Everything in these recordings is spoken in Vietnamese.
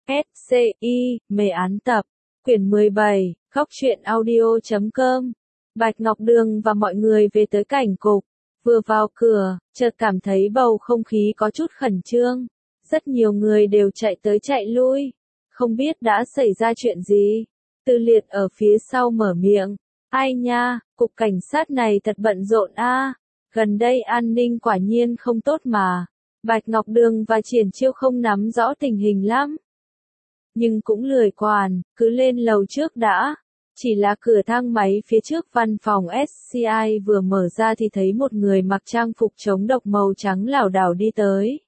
SCI, mê án tập, quyển 17, góc truyện audio.com. Bạch Ngọc Đường và mọi người về tới cảnh cục, vừa vào cửa, chợt cảm thấy bầu không khí có chút khẩn trương. Rất nhiều người đều chạy tới chạy lui, không biết đã xảy ra chuyện gì. Tư Liệt ở phía sau mở miệng, ai nha, cục cảnh sát này thật bận rộn a. Gần đây an ninh quả nhiên không tốt mà. Bạch Ngọc Đường và Triển Chiêu không nắm rõ tình hình lắm, nhưng cũng lười quản, cứ lên lầu trước đã. Chỉ là cửa thang máy phía trước văn phòng SCI vừa mở ra thì thấy một người mặc trang phục chống độc màu trắng lảo đảo đi tới.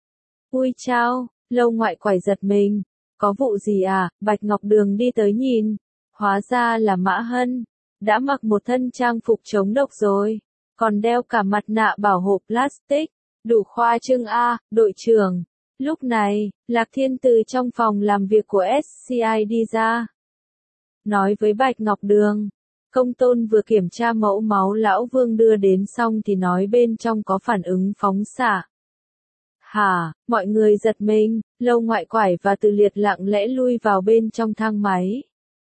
Ui chao, Lâu Ngoại quải giật mình. Có vụ gì à? Bạch Ngọc Đường đi tới nhìn. Hóa ra là Mã Hân. Đã mặc một thân trang phục chống độc rồi. Còn đeo cả mặt nạ bảo hộ plastic. Đủ khoa trương a, đội trưởng. Lúc này, Lạc Thiên từ trong phòng làm việc của SCI đi ra. Nói với Bạch Ngọc Đường, Công Tôn vừa kiểm tra mẫu máu lão Vương đưa đến xong thì nói bên trong có phản ứng phóng xạ. Hả, mọi người giật mình, Lâu Ngoại quải và Từ Liệt lặng lẽ lui vào bên trong thang máy.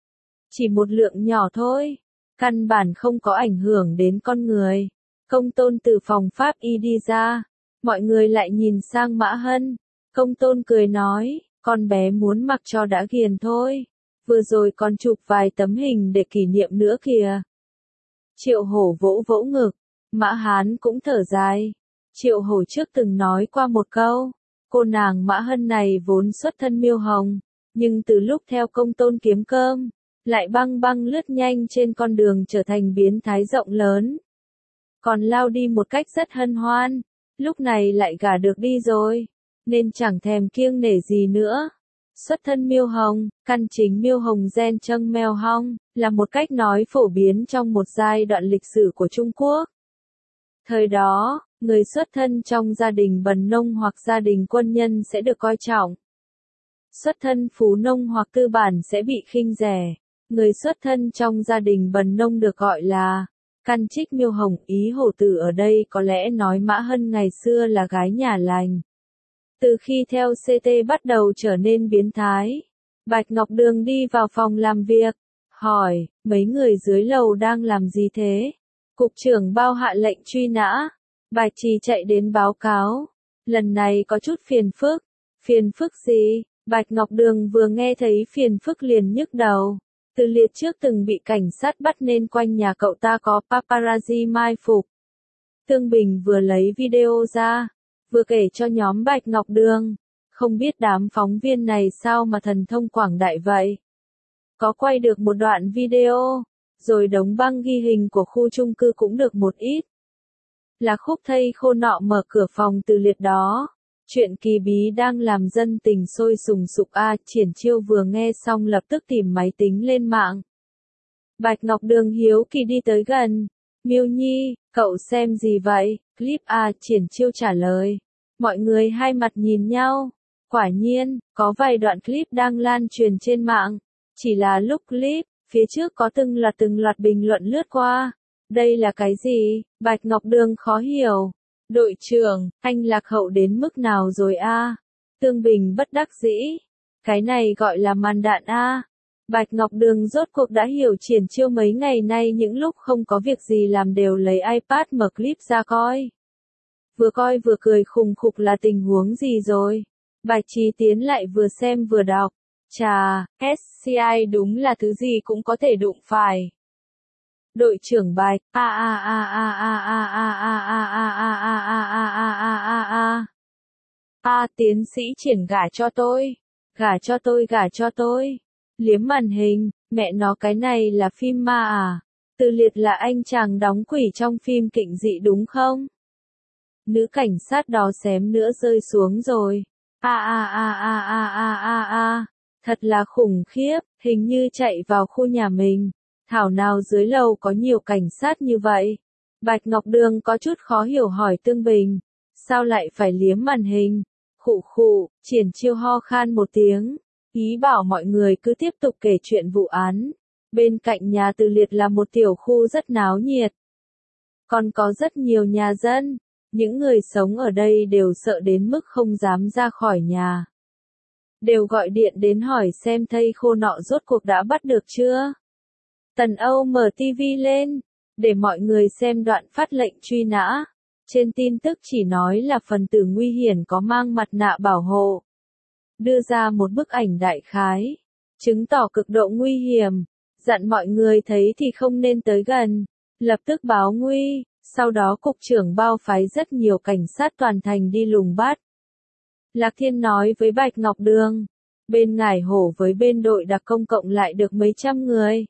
Chỉ một lượng nhỏ thôi, căn bản không có ảnh hưởng đến con người. Công Tôn từ phòng pháp y đi ra, mọi người lại nhìn sang Mã Hân. Công Tôn cười nói, con bé muốn mặc cho đã ghiền thôi. Vừa rồi còn chụp vài tấm hình để kỷ niệm nữa kìa. Triệu Hổ vỗ vỗ ngực, Mã Hán cũng thở dài. Triệu Hổ trước từng nói qua một câu, cô nàng Mã Hân này vốn xuất thân Miêu Hồng, nhưng từ lúc theo Công Tôn kiếm cơm, lại băng băng lướt nhanh trên con đường trở thành biến thái rộng lớn. Còn lao đi một cách rất hân hoan, lúc này lại gả được đi rồi, nên chẳng thèm kiêng nể gì nữa. Xuất thân Miêu Hồng, căn chính Miêu Hồng gen Trâng Mèo Hong, là một cách nói phổ biến trong một giai đoạn lịch sử của Trung Quốc. Thời đó, người xuất thân trong gia đình bần nông hoặc gia đình quân nhân sẽ được coi trọng. Xuất thân phú nông hoặc tư bản sẽ bị khinh rẻ. Người xuất thân trong gia đình bần nông được gọi là căn trích Miêu Hồng. Ý Hổ Tử ở đây có lẽ nói Mã Hân ngày xưa là gái nhà lành. Từ khi theo CT bắt đầu trở nên biến thái, Bạch Ngọc Đường đi vào phòng làm việc, hỏi, mấy người dưới lầu đang làm gì thế? Cục trưởng Bao hạ lệnh truy nã. Bạch Trì chạy đến báo cáo, lần này có chút phiền phức. Phiền phức gì? Bạch Ngọc Đường vừa nghe thấy phiền phức liền nhức đầu. Từ Liệt trước từng bị cảnh sát bắt nên quanh nhà cậu ta có paparazzi mai phục. Tương Bình vừa lấy video ra, vừa kể cho nhóm Bạch Ngọc Đường. Không biết đám phóng viên này sao mà thần thông quảng đại vậy. Có quay được một đoạn video, rồi đống băng ghi hình của khu chung cư cũng được một ít. Là khúc thây khô nọ mở cửa phòng Từ Liệt đó. Chuyện kỳ bí đang làm dân tình sôi sùng sục a. Triển Chiêu vừa nghe xong lập tức tìm máy tính lên mạng. Bạch Ngọc Đường hiếu kỳ đi tới gần. Miêu Nhi, cậu xem gì vậy? Clip a. Triển Chiêu trả lời. Mọi người hai mặt nhìn nhau. Quả nhiên, có vài đoạn clip đang lan truyền trên mạng. Chỉ là lúc clip, phía trước có từng loạt bình luận lướt qua. Đây là cái gì? Bạch Ngọc Đường khó hiểu. Đội trưởng, anh lạc hậu đến mức nào rồi a? Tương Bình bất đắc dĩ. Cái này gọi là màn đạn a. Bạch Ngọc Đường rốt cuộc đã hiểu Triển Chiêu mấy ngày nay những lúc không có việc gì làm đều lấy iPad mở clip ra coi. Vừa coi vừa cười khùng khục là tình huống gì rồi. Bạch Trì tiến lại vừa xem vừa đọc. Chà, SCI đúng là thứ gì cũng có thể đụng phải. Đội trưởng Bạch, tiến sĩ Triển gả cho tôi. Liếm màn hình, mẹ nó cái này là phim ma à? Từ Liệt là anh chàng đóng quỷ trong phim kinh dị đúng không? Nữ cảnh sát đó xém nữa rơi xuống rồi. Thật là khủng khiếp, hình như chạy vào khu nhà mình. Thảo nào dưới lầu có nhiều cảnh sát như vậy. Bạch Ngọc Đường có chút khó hiểu hỏi Tương Bình. Sao lại phải liếm màn hình? Khụ khụ, Triển Chiêu ho khan một tiếng. Ý bảo mọi người cứ tiếp tục kể chuyện vụ án. Bên cạnh nhà Từ Liệt là một tiểu khu rất náo nhiệt. Còn có rất nhiều nhà dân. Những người sống ở đây đều sợ đến mức không dám ra khỏi nhà. đều gọi điện đến hỏi xem thây khô nọ rốt cuộc đã bắt được chưa. Tần Âu mở TV lên, để mọi người xem đoạn phát lệnh truy nã. Trên tin tức chỉ nói là phần tử nguy hiểm có mang mặt nạ bảo hộ. Đưa ra một bức ảnh đại khái, chứng tỏ cực độ nguy hiểm, dặn mọi người thấy thì không nên tới gần, lập tức báo nguy, sau đó cục trưởng bao phái rất nhiều cảnh sát toàn thành đi lùng bắt. Lạc Thiên nói với Bạch Ngọc Đường, bên Ngải Hổ với bên đội đặc công cộng lại được mấy trăm người.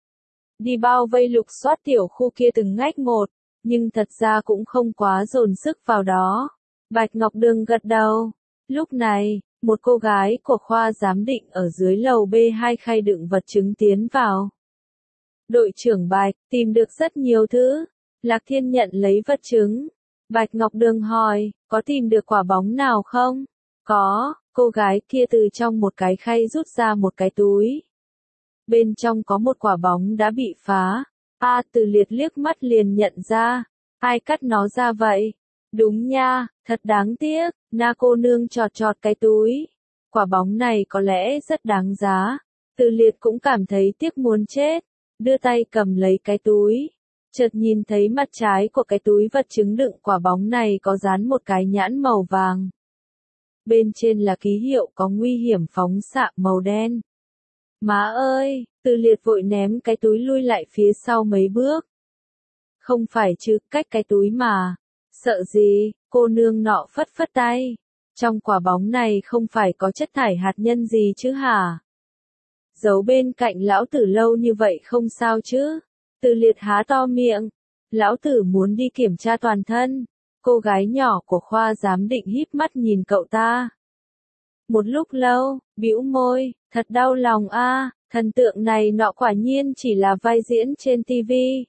Đi bao vây lục soát tiểu khu kia từng ngách một, nhưng thật ra cũng không quá dồn sức vào đó. Bạch Ngọc Đường gật đầu. Lúc này, một cô gái của khoa giám định ở dưới lầu B2 khay đựng vật chứng tiến vào. Đội trưởng Bạch, tìm được rất nhiều thứ. Lạc Thiên nhận lấy vật chứng. Bạch Ngọc Đường hỏi, có tìm được quả bóng nào không? Có, cô gái kia từ trong một cái khay rút ra một cái túi. Bên trong có một quả bóng đã bị phá. Từ Liệt liếc mắt liền nhận ra. Ai cắt nó ra vậy? Đúng nha, thật đáng tiếc. Na cô nương chọt chọt cái túi. Quả bóng này có lẽ rất đáng giá. Từ Liệt cũng cảm thấy tiếc muốn chết. Đưa tay cầm lấy cái túi. Chợt nhìn thấy mặt trái của cái túi vật chứng đựng quả bóng này có dán một cái nhãn màu vàng. Bên trên là ký hiệu có nguy hiểm phóng xạ màu đen. Má ơi, Từ Liệt vội ném cái túi lui lại phía sau mấy bước. Không phải chứ, cách cái túi mà. Sợ gì, cô nương nọ phất phất tay. Trong quả bóng này không phải có chất thải hạt nhân gì chứ hả? Giấu bên cạnh lão tử lâu như vậy không sao chứ? Từ Liệt há to miệng. Lão tử muốn đi kiểm tra toàn thân. Cô gái nhỏ của khoa giám định híp mắt nhìn cậu ta. Một lúc lâu, bĩu môi, thật đau lòng thần tượng này nọ quả nhiên chỉ là vai diễn trên TV.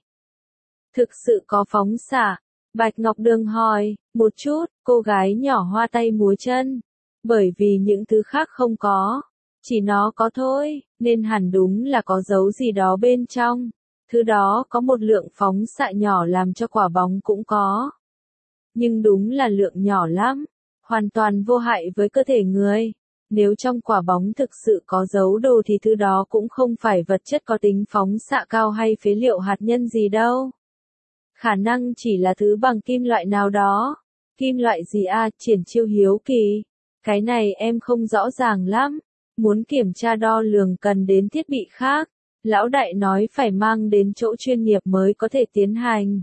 Thực sự có phóng xạ? Bạch Ngọc Đường hỏi, một chút, cô gái nhỏ hoa tay múa chân. Bởi vì những thứ khác không có, chỉ nó có thôi, nên hẳn đúng là có dấu gì đó bên trong. Thứ đó có một lượng phóng xạ nhỏ làm cho quả bóng cũng có. Nhưng đúng là lượng nhỏ lắm, hoàn toàn vô hại với cơ thể người. Nếu trong quả bóng thực sự có dấu đồ thì thứ đó cũng không phải vật chất có tính phóng xạ cao hay phế liệu hạt nhân gì đâu. Khả năng chỉ là thứ bằng kim loại nào đó. Kim loại gì Triển Chiêu hiếu kỳ. Cái này em không rõ ràng lắm. Muốn kiểm tra đo lường cần đến thiết bị khác. Lão đại nói phải mang đến chỗ chuyên nghiệp mới có thể tiến hành.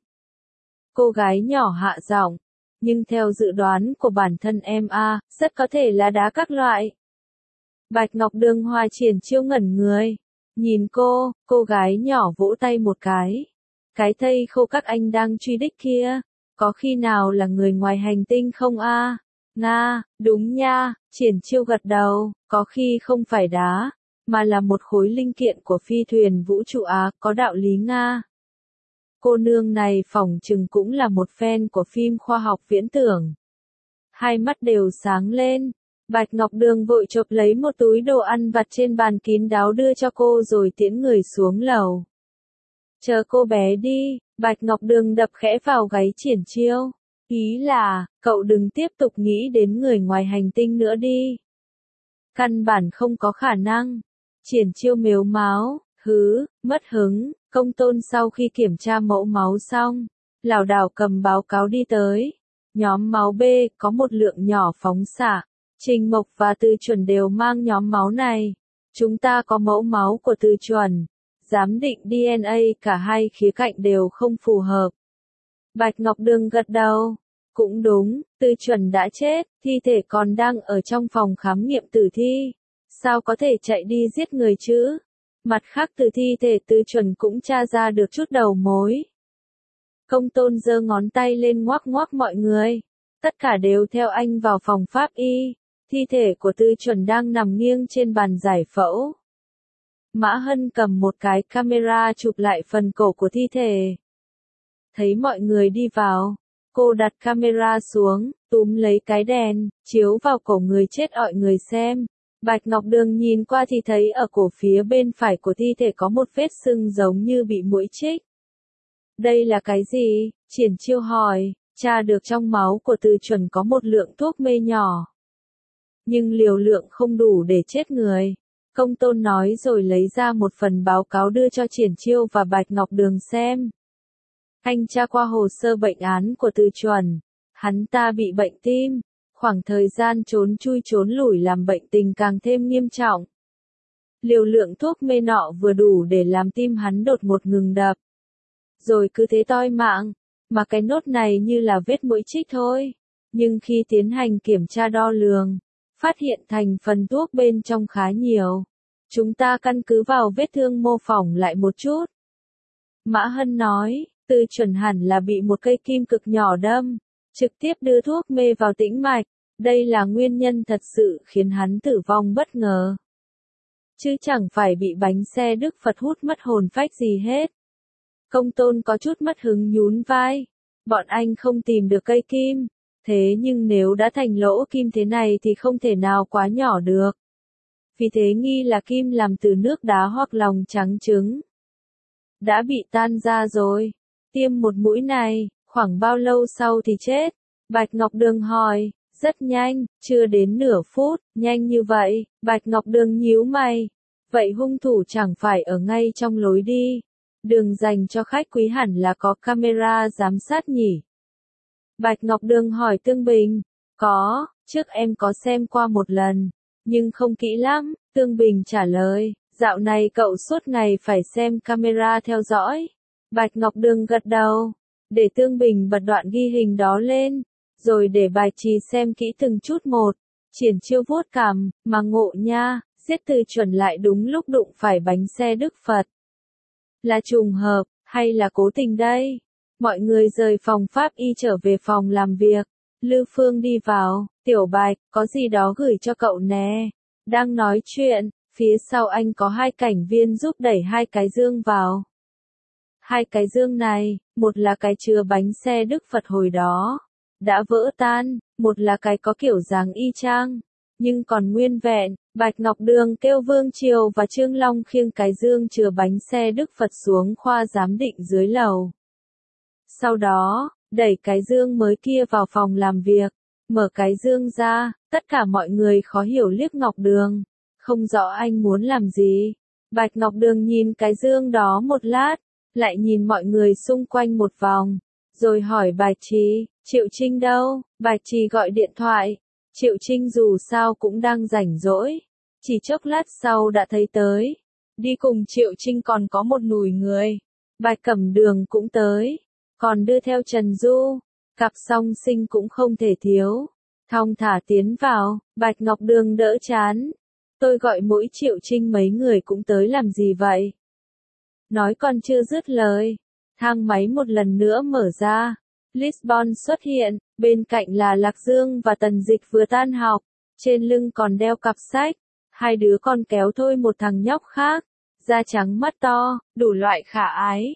Cô gái nhỏ hạ giọng. Nhưng theo dự đoán của bản thân em rất có thể là đá các loại. Bạch Ngọc Đường Hoa Triển Chiêu ngẩn người. Nhìn cô gái nhỏ vỗ tay một cái. Cái thây khô các anh đang truy đích kia, có khi nào là người ngoài hành tinh không Nga, đúng nha, Triển Chiêu gật đầu, có khi không phải đá, mà là một khối linh kiện của phi thuyền vũ trụ có đạo lý Nga. Cô nương này phỏng chừng cũng là một fan của phim khoa học viễn tưởng. Hai mắt đều sáng lên, Bạch Ngọc Đường vội chộp lấy một túi đồ ăn vặt trên bàn kín đáo đưa cho cô rồi tiễn người xuống lầu. Chờ cô bé đi, Bạch Ngọc Đường đập khẽ vào gáy Triển Chiêu. Ý là, cậu đừng tiếp tục nghĩ đến người ngoài hành tinh nữa đi. Căn bản không có khả năng. Triển Chiêu mếu máo, mất hứng. Công Tôn sau khi kiểm tra mẫu máu xong, lảo đảo cầm báo cáo đi tới. Nhóm máu B có một lượng nhỏ phóng xạ. Trình Mộc và Từ Chuẩn đều mang nhóm máu này. Chúng ta có mẫu máu của Từ Chuẩn. Giám định DNA cả hai khía cạnh đều không phù hợp. Bạch Ngọc Đường gật đầu. Cũng đúng, Từ Chuẩn đã chết, thi thể còn đang ở trong phòng khám nghiệm tử thi. Sao có thể chạy đi giết người chứ? Mặt khác từ thi thể Từ Chuẩn cũng tra ra được chút đầu mối. Công Tôn giơ ngón tay lên ngoắc ngoắc mọi người. Tất cả đều theo anh vào phòng pháp y. Thi thể của Từ Chuẩn đang nằm nghiêng trên bàn giải phẫu. Mã Hân cầm một cái camera chụp lại phần cổ của thi thể. Thấy mọi người đi vào, cô đặt camera xuống, túm lấy cái đèn, chiếu vào cổ người chết ọi người xem. Bạch Ngọc Đường nhìn qua thì thấy ở cổ phía bên phải của thi thể có một vết sưng giống như bị muỗi chích. Đây là cái gì? Triển Chiêu hỏi, tra được trong máu của Từ Chuẩn có một lượng thuốc mê nhỏ. nhưng liều lượng không đủ để chết người. Công tôn nói rồi lấy ra một phần báo cáo đưa cho Triển Chiêu và Bạch Ngọc Đường xem. Anh tra qua hồ sơ bệnh án của Từ Chuẩn. Hắn ta bị bệnh tim. Khoảng thời gian trốn chui trốn lủi làm bệnh tình càng thêm nghiêm trọng. Liều lượng thuốc mê nọ vừa đủ để làm tim hắn đột ngột ngừng đập. Rồi cứ thế toi mạng. Mà cái nốt này như là vết mũi chích thôi. Nhưng khi tiến hành kiểm tra đo lường, phát hiện thành phần thuốc bên trong khá nhiều. Chúng ta căn cứ vào vết thương mô phỏng lại một chút. Mã Hân nói, Từ Chuẩn hẳn là bị một cây kim cực nhỏ đâm, trực tiếp đưa thuốc mê vào tĩnh mạch. Đây là nguyên nhân thật sự khiến hắn tử vong bất ngờ. Chứ chẳng phải bị bánh xe Đức Phật hút mất hồn phách gì hết. Công tôn có chút mất hứng nhún vai. Bọn anh không tìm được cây kim. Thế nhưng nếu đã thành lỗ kim thế này thì không thể nào quá nhỏ được. Vì thế nghi là kim làm từ nước đá hoặc lòng trắng trứng. Đã bị tan ra rồi. Tiêm một mũi này, khoảng bao lâu sau thì chết? Bạch Ngọc Đường hỏi. Rất nhanh, chưa đến nửa phút, nhanh như vậy. Bạch Ngọc Đường nhíu mày. Vậy hung thủ chẳng phải ở ngay trong lối đi. Đường dành cho khách quý hẳn là có camera giám sát nhỉ? Bạch Ngọc Đường hỏi Tương Bình. Có, trước em có xem qua một lần, nhưng không kỹ lắm. Tương Bình trả lời, dạo này cậu suốt ngày phải xem camera theo dõi. Bạch Ngọc Đường gật đầu, để Tương Bình bật đoạn ghi hình đó lên, rồi để Bạch Trì xem kỹ từng chút một. Triển Chiêu vuốt cằm, mà ngộ nha, giết Từ Chuẩn lại đúng lúc đụng phải bánh xe Đức Phật. Là trùng hợp, hay là cố tình đây? Mọi người rời phòng pháp y trở về phòng làm việc. Lư Phương đi vào, Tiểu Bạch, có gì đó gửi cho cậu nè. Đang nói chuyện, phía sau anh có hai cảnh viên giúp đẩy hai cái dương vào. Hai cái dương này, một là cái chứa bánh xe Đức Phật hồi đó, đã vỡ tan, một là cái có kiểu dáng y chang, nhưng còn nguyên vẹn. Bạch Ngọc Đường kêu Vương Triều và Trương Long khiêng cái dương chứa bánh xe Đức Phật xuống khoa giám định dưới lầu. Sau đó, đẩy cái dương mới kia vào phòng làm việc, mở cái dương ra, tất cả mọi người khó hiểu liếc Ngọc Đường, không rõ anh muốn làm gì. Bạch Ngọc Đường nhìn cái dương đó một lát, lại nhìn mọi người xung quanh một vòng, rồi hỏi Bạch Trì, Triệu Trinh đâu? Bạch Trì gọi điện thoại, Triệu Trinh dù sao cũng đang rảnh rỗi, chỉ chốc lát sau đã thấy tới. Đi cùng Triệu Trinh còn có một nùi người, Bạch Cẩm Đường cũng tới, còn đưa theo Trần Du, cặp song sinh cũng không thể thiếu. Thong thả tiến vào, Bạch Ngọc Đường đỡ chán. Tôi gọi mỗi Triệu Trinh mấy người cũng tới làm gì vậy? Nói còn chưa dứt lời, thang máy một lần nữa mở ra. Lisbon xuất hiện, bên cạnh là Lạc Dương và Tần Dịch vừa tan học, trên lưng còn đeo cặp sách. Hai đứa con kéo thôi một thằng nhóc khác, da trắng mắt to, đủ loại khả ái.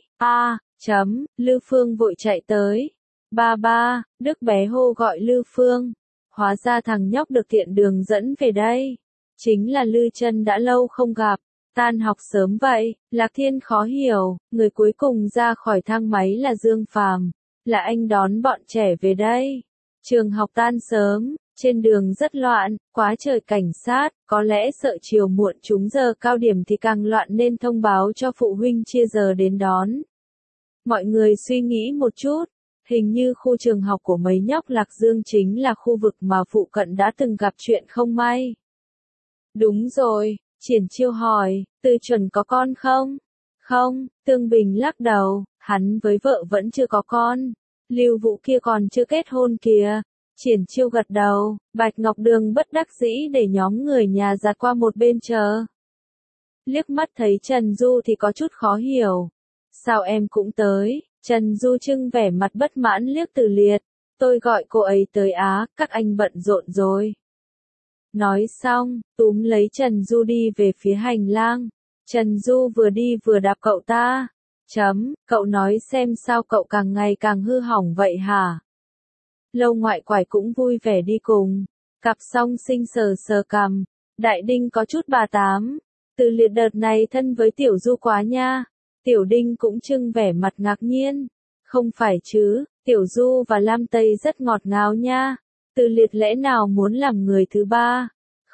Lư Phương vội chạy tới. Ba ba, Đức bé hô gọi Lư Phương. Hóa ra thằng nhóc được tiện đường dẫn về đây. Chính là Lư Chân đã lâu không gặp. Tan học sớm vậy, Lạc Thiên khó hiểu, người cuối cùng ra khỏi thang máy là Dương Phàm, là anh đón bọn trẻ về đây. Trường học tan sớm, trên đường rất loạn, quá trời cảnh sát, có lẽ sợ chiều muộn trúng giờ cao điểm thì càng loạn nên thông báo cho phụ huynh chia giờ đến đón. Mọi người suy nghĩ một chút, hình như khu trường học của mấy nhóc Lạc Dương chính là khu vực mà phụ cận đã từng gặp chuyện không may. Đúng rồi, Triển Chiêu hỏi, Từ Chuẩn có con không? Không, Tương Bình lắc đầu, hắn với vợ vẫn chưa có con. Lưu Vũ kia còn chưa kết hôn kìa. Triển Chiêu gật đầu, Bạch Ngọc Đường bất đắc dĩ để nhóm người nhà giặt qua một bên chờ. Liếc mắt thấy Trần Du thì có chút khó hiểu. Sao em cũng tới? Trần Du trưng vẻ mặt bất mãn liếc Từ Liệt. Tôi gọi cô ấy tới á, các anh bận rộn rồi. Nói xong, túm lấy Trần Du đi về phía hành lang. Trần Du vừa đi vừa đạp cậu ta. Cậu nói xem sao cậu càng ngày càng hư hỏng vậy hả? Lâu Ngoại Quải cũng vui vẻ đi cùng. Cặp song sinh sờ sờ cằm. Đại Đinh có chút bà tám. Từ Liệt đợt này thân với Tiểu Du quá nha. Tiểu Đinh cũng trưng vẻ mặt ngạc nhiên. Không phải chứ, Tiểu Du và Lam Tây rất ngọt ngào nha. Từ Liệt lẽ nào muốn làm người thứ ba?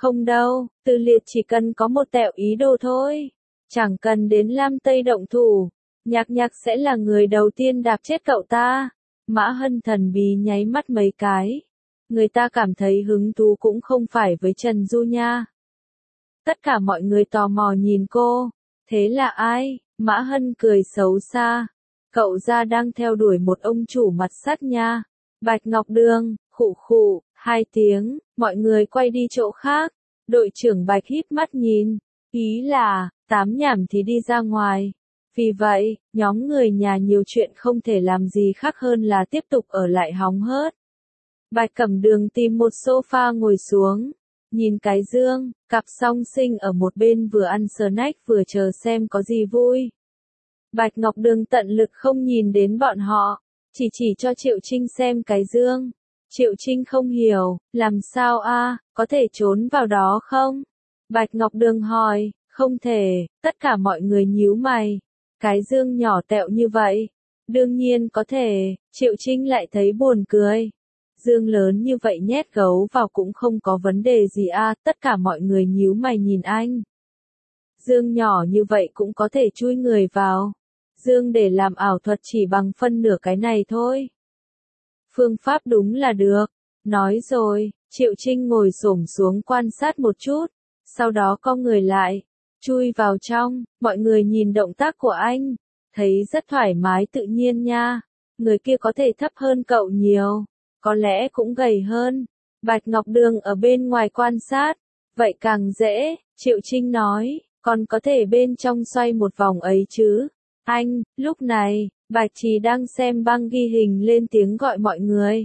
Không đâu, Từ Liệt chỉ cần có một tẹo ý đồ thôi. Chẳng cần đến Lam Tây động thủ. Nhạc Nhạc sẽ là người đầu tiên đạp chết cậu ta. Mã Hân thần bí nháy mắt mấy cái. Người ta cảm thấy hứng thú cũng không phải với Trần Du nha. Tất cả mọi người tò mò nhìn cô. Thế là ai? Mã Hân cười xấu xa. Cậu ra đang theo đuổi một ông chủ mặt sắt nha. Bạch Ngọc Đường, khụ khụ, 2 tiếng, mọi người quay đi chỗ khác. Đội trưởng Bạch híp mắt nhìn. Ý là, tám nhảm thì đi ra ngoài. Vì vậy, nhóm người nhà nhiều chuyện không thể làm gì khác hơn là tiếp tục ở lại hóng hớt. Bạch Cẩm Đường tìm một sofa ngồi xuống. Nhìn cái dương, cặp song sinh ở một bên vừa ăn snack vừa chờ xem có gì vui. Bạch Ngọc Đường tận lực không nhìn đến bọn họ, chỉ cho Triệu Trinh xem cái dương. Triệu Trinh không hiểu, làm sao có thể trốn vào đó không? Bạch Ngọc Đường hỏi, không thể, tất cả mọi người nhíu mày. Cái dương nhỏ tẹo như vậy, đương nhiên có thể, Triệu Trinh lại thấy buồn cười. Dương lớn như vậy nhét gấu vào cũng không có vấn đề gì tất cả mọi người nhíu mày nhìn anh. Dương nhỏ như vậy cũng có thể chui người vào. Dương để làm ảo thuật chỉ bằng phân nửa cái này thôi. Phương pháp đúng là được. Nói rồi, Triệu Trinh ngồi xổm xuống quan sát một chút, sau đó cong người lại, chui vào trong, mọi người nhìn động tác của anh, thấy rất thoải mái tự nhiên nha. Người kia có thể thấp hơn cậu nhiều, có lẽ cũng gầy hơn. Bạch Ngọc Đường ở bên ngoài quan sát, vậy càng dễ, Triệu Trinh nói, còn có thể bên trong xoay một vòng ấy chứ. Anh, lúc này, Bạch Trì đang xem băng ghi hình lên tiếng gọi mọi người.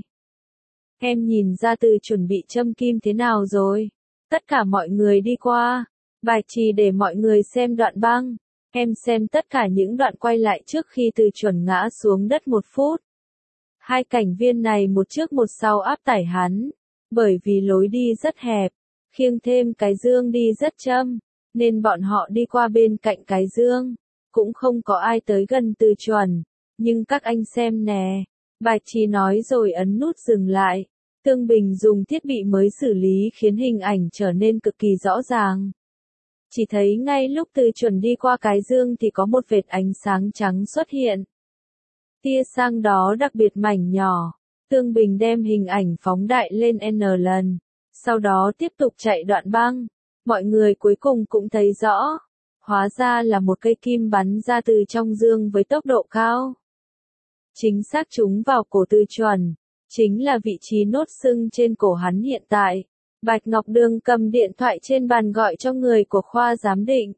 Em nhìn ra Từ chuẩn bị châm kim thế nào rồi? Tất cả mọi người đi qua. Bạch Trì để mọi người xem đoạn băng. Em xem tất cả những đoạn quay lại trước khi Từ chuẩn ngã xuống đất 1 phút. 2 cảnh viên này một trước một sau áp tải hắn. Bởi vì lối đi rất hẹp, khiêng thêm cái dương đi rất chậm, nên bọn họ đi qua bên cạnh cái dương. Cũng không có ai tới gần Từ chuẩn. Nhưng các anh xem nè. Bạch Trì nói rồi ấn nút dừng lại. Tương Bình dùng thiết bị mới xử lý khiến hình ảnh trở nên cực kỳ rõ ràng. Chỉ thấy ngay lúc Từ chuẩn đi qua cái dương thì có một vệt ánh sáng trắng xuất hiện. Tia sáng đó đặc biệt mảnh nhỏ. Tương Bình đem hình ảnh phóng đại lên N lần. Sau đó tiếp tục chạy đoạn băng. Mọi người cuối cùng cũng thấy rõ. Hóa ra là một cây kim bắn ra từ trong dương với tốc độ cao. Chính xác trúng vào cổ Từ chuẩn. Chính là vị trí nốt sưng trên cổ hắn hiện tại. Bạch Ngọc Đường cầm điện thoại trên bàn gọi cho người của khoa giám định.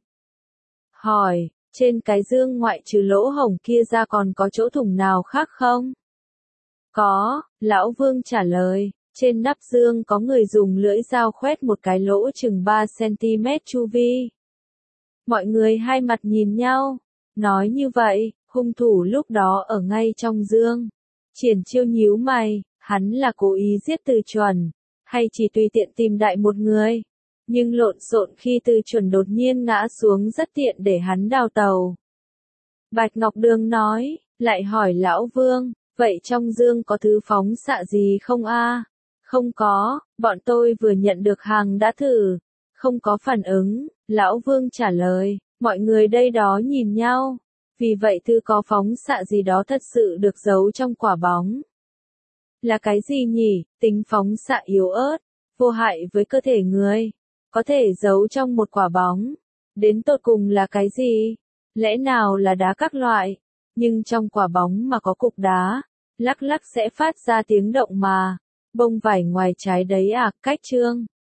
Hỏi, trên cái dương ngoại trừ lỗ hổng kia ra còn có chỗ thủng nào khác không? Có, Lão Vương trả lời. Trên nắp dương có người dùng lưỡi dao khoét một cái lỗ chừng 3 cm chu vi. Mọi người hai mặt nhìn nhau. Nói như vậy, hung thủ lúc đó ở ngay trong dương. Triển Chiêu nhíu mày, hắn là cố ý giết Từ chuẩn, hay chỉ tùy tiện tìm đại một người. Nhưng lộn xộn khi Từ chuẩn đột nhiên ngã xuống rất tiện để hắn đào tàu. Bạch Ngọc Đường nói, lại hỏi Lão Vương, vậy trong dương có thứ phóng xạ gì không Không có, bọn tôi vừa nhận được hàng đã thử. Không có phản ứng, Lão Vương trả lời, mọi người đây đó nhìn nhau. Vì vậy thứ có phóng xạ gì đó thật sự được giấu trong quả bóng. Là cái gì nhỉ? Tính phóng xạ yếu ớt, vô hại với cơ thể người. Có thể giấu trong một quả bóng. Đến tột cùng là cái gì? Lẽ nào là đá các loại? Nhưng trong quả bóng mà có cục đá, lắc lắc sẽ phát ra tiếng động mà. Bông vải ngoài trái đấy cách chương.